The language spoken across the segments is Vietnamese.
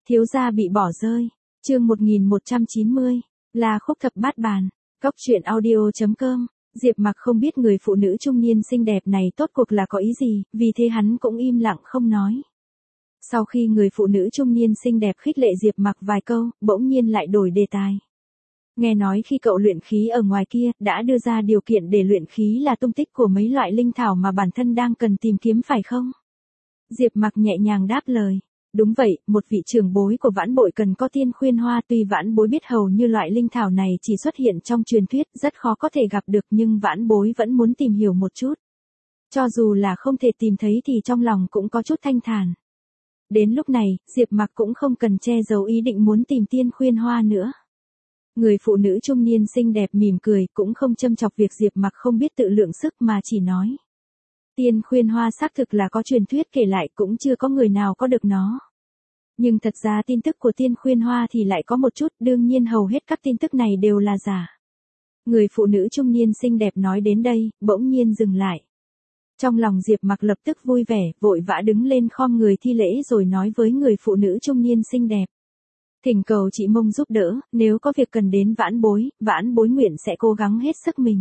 Thiếu gia bị bỏ rơi. Chương 1190. Là khúc thập bát bàn. Cóc truyện audio.com. Diệp Mặc không biết người phụ nữ trung niên xinh đẹp này tốt cuộc là có ý gì, vì thế hắn cũng im lặng không nói. Sau khi người phụ nữ trung niên xinh đẹp khích lệ Diệp Mặc vài câu, bỗng nhiên lại đổi đề tài. Nghe nói khi cậu luyện khí ở ngoài kia, đã đưa ra điều kiện để luyện khí là tung tích của mấy loại linh thảo mà bản thân đang cần tìm kiếm phải không? Diệp Mặc nhẹ nhàng đáp lời. Đúng vậy, một vị trưởng bối của vãn bội cần có tiên khuyên hoa, tuy vãn bối biết hầu như loại linh thảo này chỉ xuất hiện trong truyền thuyết, rất khó có thể gặp được, nhưng vãn bối vẫn muốn tìm hiểu một chút. Cho dù là không thể tìm thấy thì trong lòng cũng có chút thanh thản. Đến lúc này, Diệp Mặc cũng không cần che giấu ý định muốn tìm tiên khuyên hoa nữa. Người phụ nữ trung niên xinh đẹp mỉm cười, cũng không châm chọc việc Diệp Mặc không biết tự lượng sức mà chỉ nói. Tiên khuyên hoa xác thực là có truyền thuyết kể lại, cũng chưa có người nào có được nó. Nhưng thật ra tin tức của tiên khuyên hoa thì lại có một chút, đương nhiên hầu hết các tin tức này đều là giả. Người phụ nữ trung niên xinh đẹp nói đến đây, bỗng nhiên dừng lại. Trong lòng Diệp Mặc lập tức vui vẻ, vội vã đứng lên khom người thi lễ rồi nói với người phụ nữ trung niên xinh đẹp. Thỉnh cầu chị Mông giúp đỡ, nếu có việc cần đến vãn bối nguyện sẽ cố gắng hết sức mình.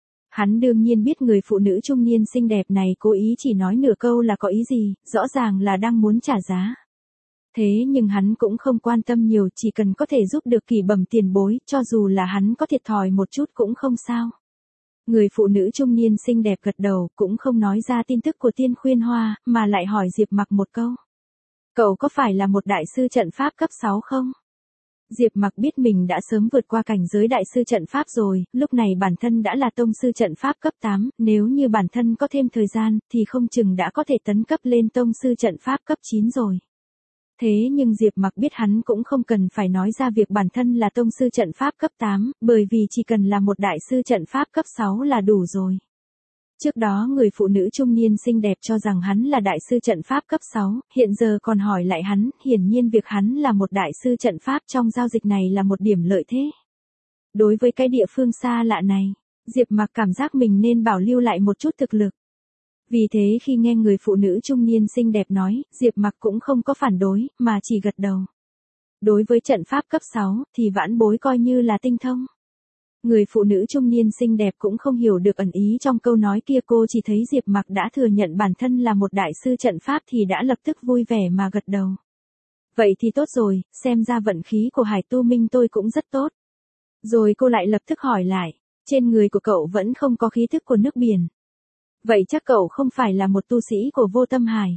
Hắn đương nhiên biết người phụ nữ trung niên xinh đẹp này cố ý chỉ nói nửa câu là có ý gì, rõ ràng là đang muốn trả giá. Thế nhưng hắn cũng không quan tâm nhiều, chỉ cần có thể giúp được kỳ bẩm tiền bối, cho dù là hắn có thiệt thòi một chút cũng không sao. Người phụ nữ trung niên xinh đẹp gật đầu, cũng không nói ra tin tức của tiên khuyên hoa, mà lại hỏi Diệp Mặc một câu. Cậu có phải là một đại sư trận pháp cấp 6 không? Diệp Mặc biết mình đã sớm vượt qua cảnh giới đại sư trận pháp rồi, lúc này bản thân đã là tông sư trận pháp cấp 8, nếu như bản thân có thêm thời gian, thì không chừng đã có thể tấn cấp lên tông sư trận pháp cấp 9 rồi. Thế nhưng Diệp Mặc biết hắn cũng không cần phải nói ra việc bản thân là tông sư trận pháp cấp 8, bởi vì chỉ cần là một đại sư trận pháp cấp 6 là đủ rồi. Trước đó người phụ nữ trung niên xinh đẹp cho rằng hắn là đại sư trận pháp cấp 6, hiện giờ còn hỏi lại hắn, hiển nhiên việc hắn là một đại sư trận pháp trong giao dịch này là một điểm lợi thế. Đối với cái địa phương xa lạ này, Diệp Mặc cảm giác mình nên bảo lưu lại một chút thực lực. Vì thế khi nghe người phụ nữ trung niên xinh đẹp nói, Diệp Mặc cũng không có phản đối, mà chỉ gật đầu. Đối với trận pháp cấp 6, thì vãn bối coi như là tinh thông. Người phụ nữ trung niên xinh đẹp cũng không hiểu được ẩn ý trong câu nói kia, cô chỉ thấy Diệp Mặc đã thừa nhận bản thân là một đại sư trận pháp thì đã lập tức vui vẻ mà gật đầu. Vậy thì tốt rồi, xem ra vận khí của Hải Tu Minh tôi cũng rất tốt. Rồi cô lại lập tức hỏi lại, trên người của cậu vẫn không có khí thức của nước biển. Vậy chắc cậu không phải là một tu sĩ của Vô Tâm Hải.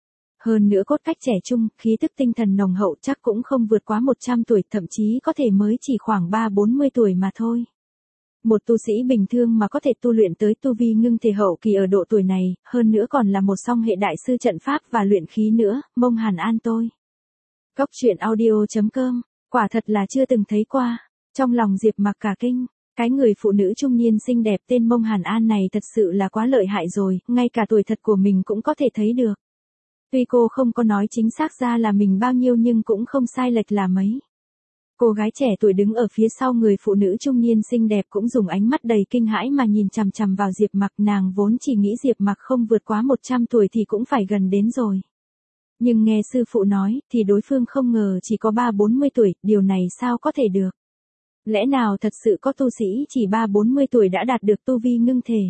Hơn nữa cốt cách trẻ trung, khí tức tinh thần nồng hậu chắc cũng không vượt quá 100 tuổi, thậm chí có thể mới chỉ khoảng 3-40 tuổi mà thôi. Một tu sĩ bình thường mà có thể tu luyện tới tu vi ngưng thể hậu kỳ ở độ tuổi này, hơn nữa còn là một song hệ đại sư trận pháp và luyện khí nữa, Mông Hàn An tôi. Cóc truyện audio.com, quả thật là chưa từng thấy qua. Trong lòng Diệp Mặc cả kinh, cái người phụ nữ trung niên xinh đẹp tên Mông Hàn An này thật sự là quá lợi hại rồi, ngay cả tuổi thật của mình cũng có thể thấy được. Tuy cô không có nói chính xác ra là mình bao nhiêu nhưng cũng không sai lệch là mấy. Cô gái trẻ tuổi đứng ở phía sau người phụ nữ trung niên xinh đẹp cũng dùng ánh mắt đầy kinh hãi mà nhìn chằm chằm vào Diệp Mặc, nàng vốn chỉ nghĩ Diệp Mặc không vượt quá 100 tuổi thì cũng phải gần đến rồi. Nhưng nghe sư phụ nói, thì đối phương không ngờ chỉ có 3-40 tuổi, điều này sao có thể được? Lẽ nào thật sự có tu sĩ chỉ 3-40 tuổi đã đạt được tu vi ngưng thể?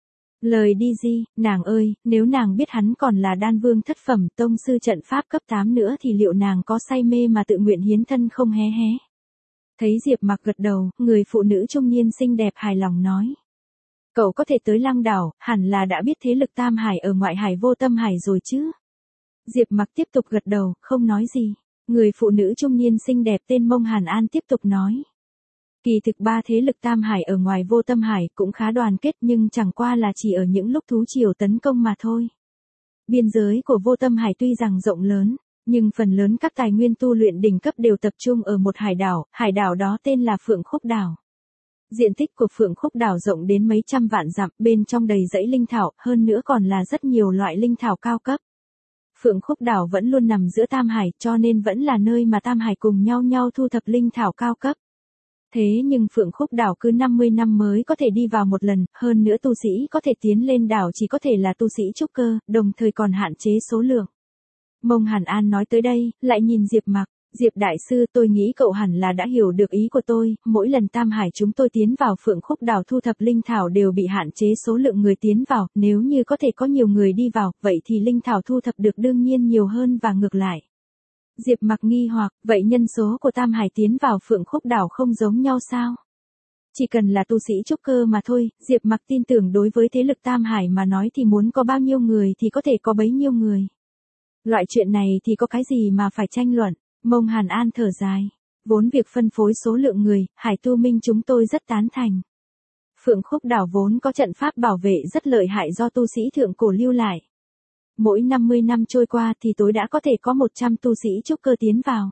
Lời đi di, nàng ơi, nếu nàng biết hắn còn là đan vương thất phẩm, tông sư trận pháp cấp 8 nữa thì liệu nàng có say mê mà tự nguyện hiến thân không hé hé? Thấy Diệp Mặc gật đầu, người phụ nữ trung niên xinh đẹp hài lòng nói. Cậu có thể tới Lăng Đảo, hẳn là đã biết thế lực Tam Hải ở ngoại hải Vô Tâm Hải rồi chứ? Diệp Mặc tiếp tục gật đầu, không nói gì. Người phụ nữ trung niên xinh đẹp tên Mông Hàn An tiếp tục nói. Kỳ thực ba thế lực Tam Hải ở ngoài Vô Tâm Hải cũng khá đoàn kết, nhưng chẳng qua là chỉ ở những lúc thú triều tấn công mà thôi. Biên giới của Vô Tâm Hải tuy rằng rộng lớn, nhưng phần lớn các tài nguyên tu luyện đỉnh cấp đều tập trung ở một hải đảo đó tên là Phượng Khúc Đảo. Diện tích của Phượng Khúc Đảo rộng đến mấy trăm vạn dặm, bên trong đầy dãy linh thảo, hơn nữa còn là rất nhiều loại linh thảo cao cấp. Phượng Khúc Đảo vẫn luôn nằm giữa Tam Hải, cho nên vẫn là nơi mà Tam Hải cùng nhau thu thập linh thảo cao cấp. Thế nhưng Phượng Khúc Đảo cứ 50 năm mới có thể đi vào một lần, hơn nữa tu sĩ có thể tiến lên đảo chỉ có thể là tu sĩ trúc cơ, đồng thời còn hạn chế số lượng. Mông Hàn An nói tới đây, lại nhìn Diệp Mặc. Diệp đại sư, tôi nghĩ cậu hẳn là đã hiểu được ý của tôi, mỗi lần Tam Hải chúng tôi tiến vào Phượng Khúc Đảo thu thập linh thảo đều bị hạn chế số lượng người tiến vào, nếu như có thể có nhiều người đi vào, vậy thì linh thảo thu thập được đương nhiên nhiều hơn và ngược lại. Diệp Mặc nghi hoặc, vậy nhân số của Tam Hải tiến vào Phượng Khúc Đảo không giống nhau sao? Chỉ cần là tu sĩ trúc cơ mà thôi, Diệp Mặc tin tưởng đối với thế lực Tam Hải mà nói thì muốn có bao nhiêu người thì có thể có bấy nhiêu người. Loại chuyện này thì có cái gì mà phải tranh luận. Mông Hàn An thở dài. Vốn việc phân phối số lượng người, Hải Tu Minh chúng tôi rất tán thành. Phượng Khúc Đảo vốn có trận pháp bảo vệ rất lợi hại do tu sĩ thượng cổ lưu lại. Mỗi 50 năm trôi qua thì tối đã có thể có 100 tu sĩ trúc cơ tiến vào.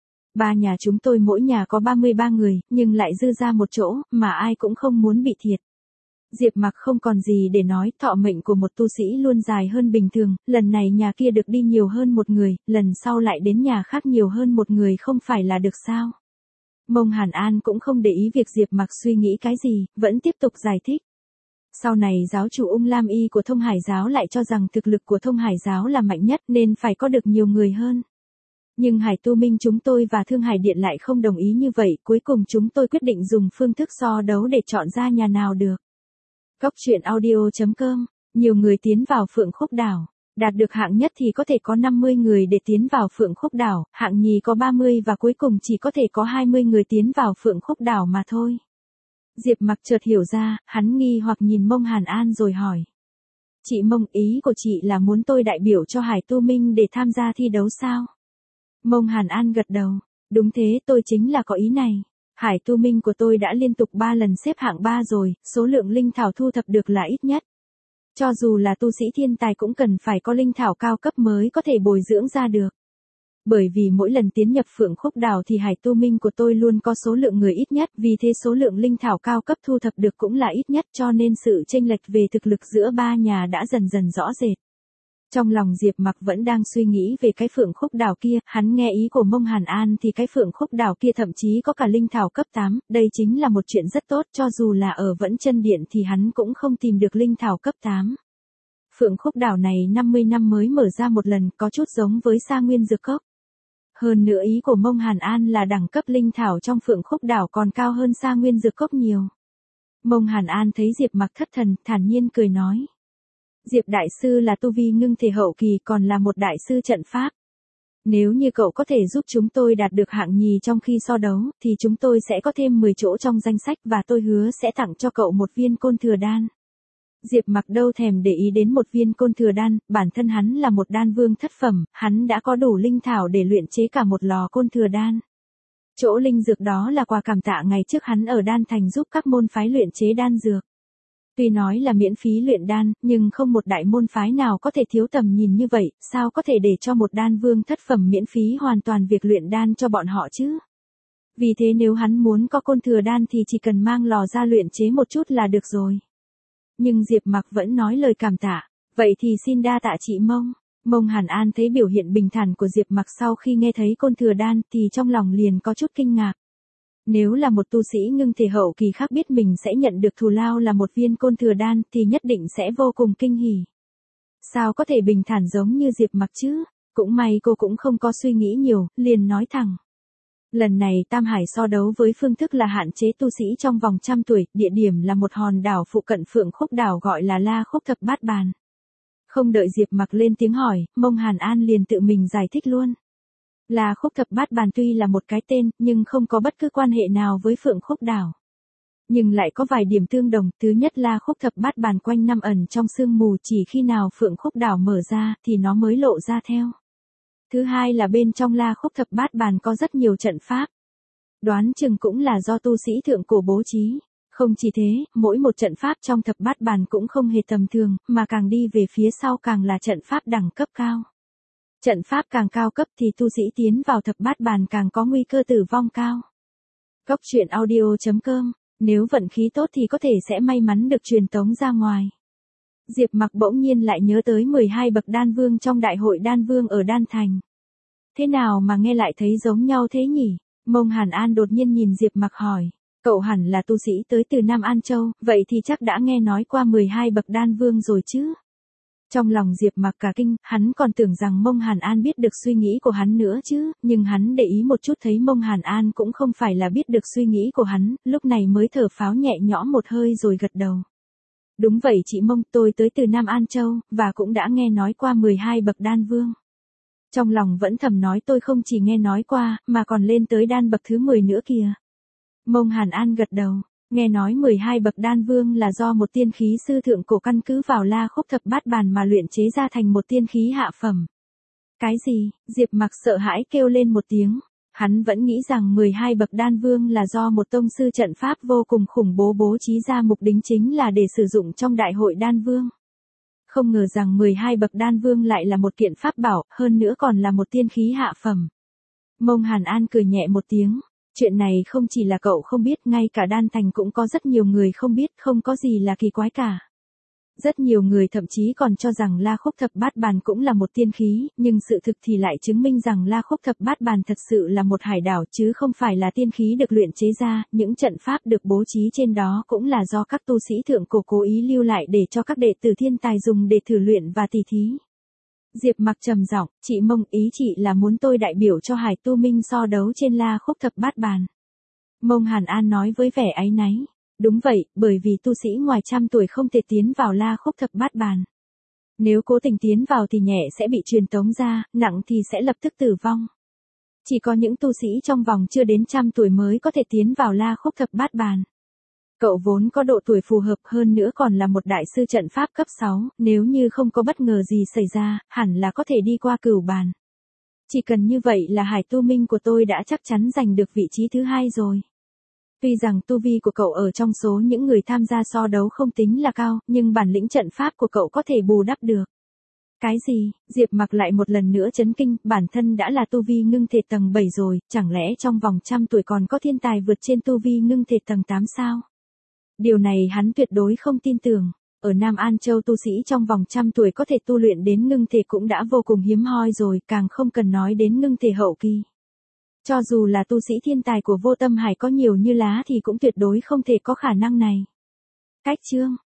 Ba nhà chúng tôi mỗi nhà có 33 người, nhưng lại dư ra một chỗ, mà ai cũng không muốn bị thiệt. Diệp Mặc không còn gì để nói, thọ mệnh của một tu sĩ luôn dài hơn bình thường, lần này nhà kia được đi nhiều hơn một người, lần sau lại đến nhà khác nhiều hơn một người không phải là được sao? Mông Hàn An cũng không để ý việc Diệp Mặc suy nghĩ cái gì, vẫn tiếp tục giải thích. Sau này giáo chủ Ung Lam Y của Thông Hải giáo lại cho rằng thực lực của Thông Hải giáo là mạnh nhất nên phải có được nhiều người hơn. Nhưng Hải Tu Minh chúng tôi và Thương Hải Điện lại không đồng ý như vậy, cuối cùng chúng tôi quyết định dùng phương thức so đấu để chọn ra nhà nào được. Cóc truyện audio.com, nhiều người tiến vào Phượng Khúc Đảo, đạt được hạng nhất thì có thể có 50 người để tiến vào Phượng Khúc Đảo, hạng nhì có 30 và cuối cùng chỉ có thể có 20 người tiến vào Phượng Khúc Đảo mà thôi. Diệp Mặc chợt hiểu ra, hắn nghi hoặc nhìn Mông Hàn An rồi hỏi. Chị Mông, ý của chị là muốn tôi đại biểu cho Hải Tu Minh để tham gia thi đấu sao? Mông Hàn An gật đầu, đúng thế, tôi chính là có ý này. Hải Tu Minh của tôi đã liên tục 3 lần xếp hạng 3 rồi, số lượng linh thảo thu thập được là ít nhất. Cho dù là tu sĩ thiên tài cũng cần phải có linh thảo cao cấp mới có thể bồi dưỡng ra được. Bởi vì mỗi lần tiến nhập Phượng Khúc Đảo thì Hải Tu Minh của tôi luôn có số lượng người ít nhất, vì thế số lượng linh thảo cao cấp thu thập được cũng là ít nhất, cho nên sự chênh lệch về thực lực giữa ba nhà đã dần dần rõ rệt. Trong lòng Diệp Mặc vẫn đang suy nghĩ về cái Phượng Khúc Đảo kia, hắn nghe ý của Mông Hàn An thì cái Phượng Khúc Đảo kia thậm chí có cả linh thảo cấp 8, đây chính là một chuyện rất tốt, cho dù là ở Vẫn Chân Điện thì hắn cũng không tìm được linh thảo cấp 8. Phượng Khúc Đảo này 50 năm mới mở ra một lần, có chút giống với Sa Nguyên Dược Cốc. Hơn nữa ý của Mông Hàn An là đẳng cấp linh thảo trong Phượng Khúc Đảo còn cao hơn Sa Nguyên Dược Cốc nhiều. Mông Hàn An thấy Diệp Mặc thất thần, thản nhiên cười nói. Diệp đại sư là tu vi ngưng thể hậu kỳ, còn là một đại sư trận pháp. Nếu như cậu có thể giúp chúng tôi đạt được hạng nhì trong khi so đấu, thì chúng tôi sẽ có thêm 10 chỗ trong danh sách và tôi hứa sẽ tặng cho cậu một viên côn thừa đan. Diệp Mặc đâu thèm để ý đến một viên côn thừa đan, bản thân hắn là một đan vương thất phẩm, hắn đã có đủ linh thảo để luyện chế cả một lò côn thừa đan. Chỗ linh dược đó là quà cảm tạ ngày trước hắn ở Đan Thành giúp các môn phái luyện chế đan dược. Tuy nói là miễn phí luyện đan, nhưng không một đại môn phái nào có thể thiếu tầm nhìn như vậy, sao có thể để cho một đan vương thất phẩm miễn phí hoàn toàn việc luyện đan cho bọn họ chứ? Vì thế nếu hắn muốn có côn thừa đan thì chỉ cần mang lò ra luyện chế một chút là được rồi. Nhưng Diệp Mặc vẫn nói lời cảm tạ, vậy thì xin đa tạ chị Mông. Mông Hàn An thấy biểu hiện bình thản của Diệp Mặc sau khi nghe thấy côn thừa đan thì trong lòng liền có chút kinh ngạc. Nếu là một tu sĩ ngưng thể hậu kỳ khác biết mình sẽ nhận được thù lao là một viên côn thừa đan thì nhất định sẽ vô cùng kinh hỉ. Sao có thể bình thản giống như Diệp Mặc chứ? Cũng may cô cũng không có suy nghĩ nhiều, liền nói thẳng. Lần này Tam Hải so đấu với phương thức là hạn chế tu sĩ trong vòng 100 tuổi, địa điểm là một hòn đảo phụ cận Phượng Khúc Đảo gọi là La Khúc Thập Bát Bàn. Không đợi Diệp Mặc lên tiếng hỏi, Mông Hàn An liền tự mình giải thích luôn. La Khúc Thập Bát Bàn tuy là một cái tên, nhưng không có bất cứ quan hệ nào với Phượng Khúc Đảo. Nhưng lại có vài điểm tương đồng, thứ nhất La Khúc Thập Bát Bàn quanh năm ẩn trong sương mù, chỉ khi nào Phượng Khúc Đảo mở ra thì nó mới lộ ra theo. Thứ hai là bên trong La Khúc Thập Bát Bàn có rất nhiều trận pháp. Đoán chừng cũng là do tu sĩ thượng cổ bố trí. Không chỉ thế, mỗi một trận pháp trong thập bát bàn cũng không hề tầm thường, mà càng đi về phía sau càng là trận pháp đẳng cấp cao. Trận pháp càng cao cấp thì tu sĩ tiến vào thập bát bàn càng có nguy cơ tử vong cao. Cóc truyện audio.com, nếu vận khí tốt thì có thể sẽ may mắn được truyền tống ra ngoài. Diệp Mặc bỗng nhiên lại nhớ tới 12 bậc đan vương trong đại hội đan vương ở Đan Thành. Thế nào mà nghe lại thấy giống nhau thế nhỉ? Mông Hàn An đột nhiên nhìn Diệp Mặc hỏi. Cậu hẳn là tu sĩ tới từ Nam An Châu, vậy thì chắc đã nghe nói qua 12 bậc đan vương rồi chứ? Trong lòng Diệp Mặc cả kinh, hắn còn tưởng rằng Mông Hàn An biết được suy nghĩ của hắn nữa chứ, nhưng hắn để ý một chút thấy Mông Hàn An cũng không phải là biết được suy nghĩ của hắn, lúc này mới thở phào nhẹ nhõm một hơi rồi gật đầu. Đúng vậy chị Mông, tôi tới từ Nam An Châu, và cũng đã nghe nói qua 12 bậc đan vương. Trong lòng vẫn thầm nói tôi không chỉ nghe nói qua, mà còn lên tới đan bậc thứ 10 nữa kìa. Mông Hàn An gật đầu, nghe nói 12 bậc đan vương là do một tiên khí sư thượng cổ căn cứ vào La Khúc Thập Bát Bàn mà luyện chế ra thành một tiên khí hạ phẩm. Cái gì? Diệp Mặc sợ hãi kêu lên một tiếng. Hắn vẫn nghĩ rằng 12 bậc đan vương là do một tông sư trận pháp vô cùng khủng bố bố trí ra mục đích chính là để sử dụng trong đại hội đan vương. Không ngờ rằng 12 bậc đan vương lại là một kiện pháp bảo, hơn nữa còn là một tiên khí hạ phẩm. Mông Hàn An cười nhẹ một tiếng. Chuyện này không chỉ là cậu không biết, ngay cả Đan Thành cũng có rất nhiều người không biết, không có gì là kỳ quái cả. Rất nhiều người thậm chí còn cho rằng La Khúc Thập Bát Bàn cũng là một tiên khí, nhưng sự thực thì lại chứng minh rằng La Khúc Thập Bát Bàn thật sự là một hải đảo chứ không phải là tiên khí được luyện chế ra, những trận pháp được bố trí trên đó cũng là do các tu sĩ thượng cổ cố ý lưu lại để cho các đệ tử thiên tài dùng để thử luyện và tỉ thí. Diệp Mặc trầm giọng, chị Mông, ý chị là muốn tôi đại biểu cho Hải Tu Minh so đấu trên La Khúc Thập Bát Bàn. Mông Hàn An nói với vẻ áy náy. Đúng vậy, bởi vì tu sĩ ngoài trăm tuổi không thể tiến vào La Khúc Thập Bát Bàn. Nếu cố tình tiến vào thì nhẹ sẽ bị truyền tống ra, nặng thì sẽ lập tức tử vong. Chỉ có những tu sĩ trong vòng chưa đến trăm tuổi mới có thể tiến vào La Khúc Thập Bát Bàn. Cậu vốn có độ tuổi phù hợp, hơn nữa còn là một đại sư trận pháp cấp 6, nếu như không có bất ngờ gì xảy ra, hẳn là có thể đi qua cửu bàn. Chỉ cần như vậy là Hải Tu Minh của tôi đã chắc chắn giành được vị trí thứ 2 rồi. Tuy rằng tu vi của cậu ở trong số những người tham gia so đấu không tính là cao, nhưng bản lĩnh trận pháp của cậu có thể bù đắp được. Cái gì? Diệp Mặc lại một lần nữa chấn kinh, bản thân đã là tu vi ngưng thể tầng 7 rồi, chẳng lẽ trong vòng trăm tuổi còn có thiên tài vượt trên tu vi ngưng thể tầng 8 sao? Điều này hắn tuyệt đối không tin tưởng. Ở Nam An Châu tu sĩ trong vòng trăm tuổi có thể tu luyện đến ngưng thể cũng đã vô cùng hiếm hoi rồi, càng không cần nói đến ngưng thể hậu kỳ. Cho dù là tu sĩ thiên tài của Vô Tâm Hải có nhiều như lá thì cũng tuyệt đối không thể có khả năng này. Cách chương